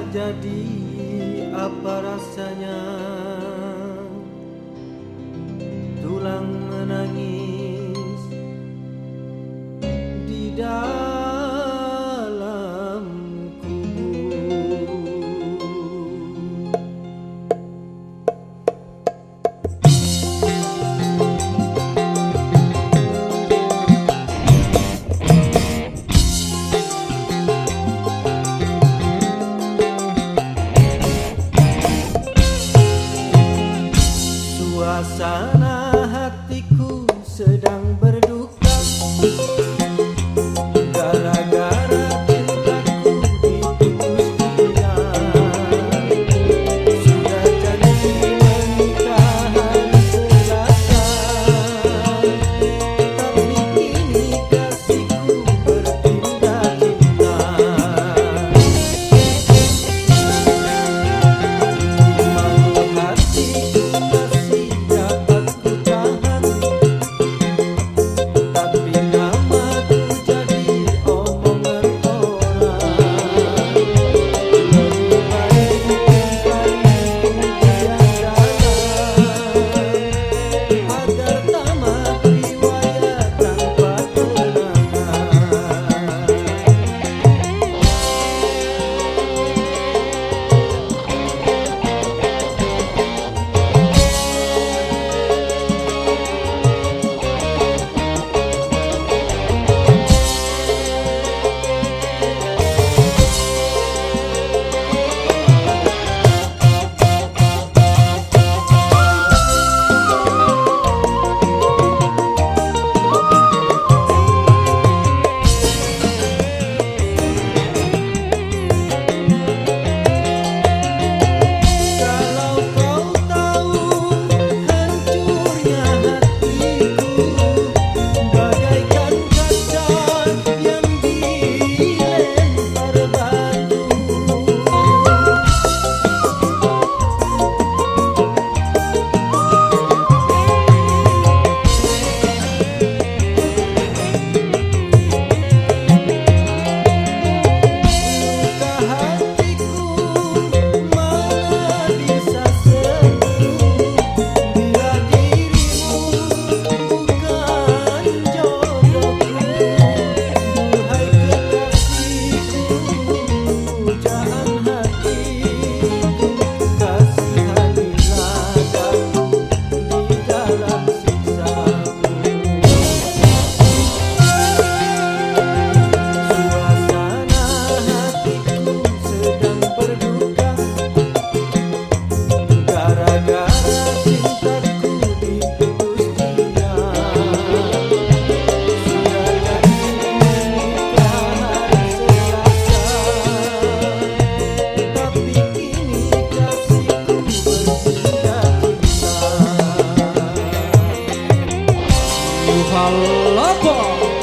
jadi apa rasanya tulang menangis di dalam kubur. Suasana hatiku sedang berduka gara-gara cintaku ditebus dia. Sudah janji menikah hari Selasa, tapi kini kasihku berpindah cinta. Malu hatiku masih dapat ku tahan, tapi namaku jadi omongan orang. Lebih baik dicari pujian dalam agar tamat riwayat tanpa kenangan. Kalau kau tahu hancurnya hatiku bagaikan kaca yang dilempar batu. Luka hatiku mana bisa sembuh bila dirimu bukan jodohku. Duhai kekasihku, pujaan hatiku, kasihanilah aku di dalam siksamu. Suasana hatiku sedang berduka gara-gara cintaku ditebus dia. Sudah janji menikah hari Selasa, tapi kini kasihku berpindah cinta. Yuhalapo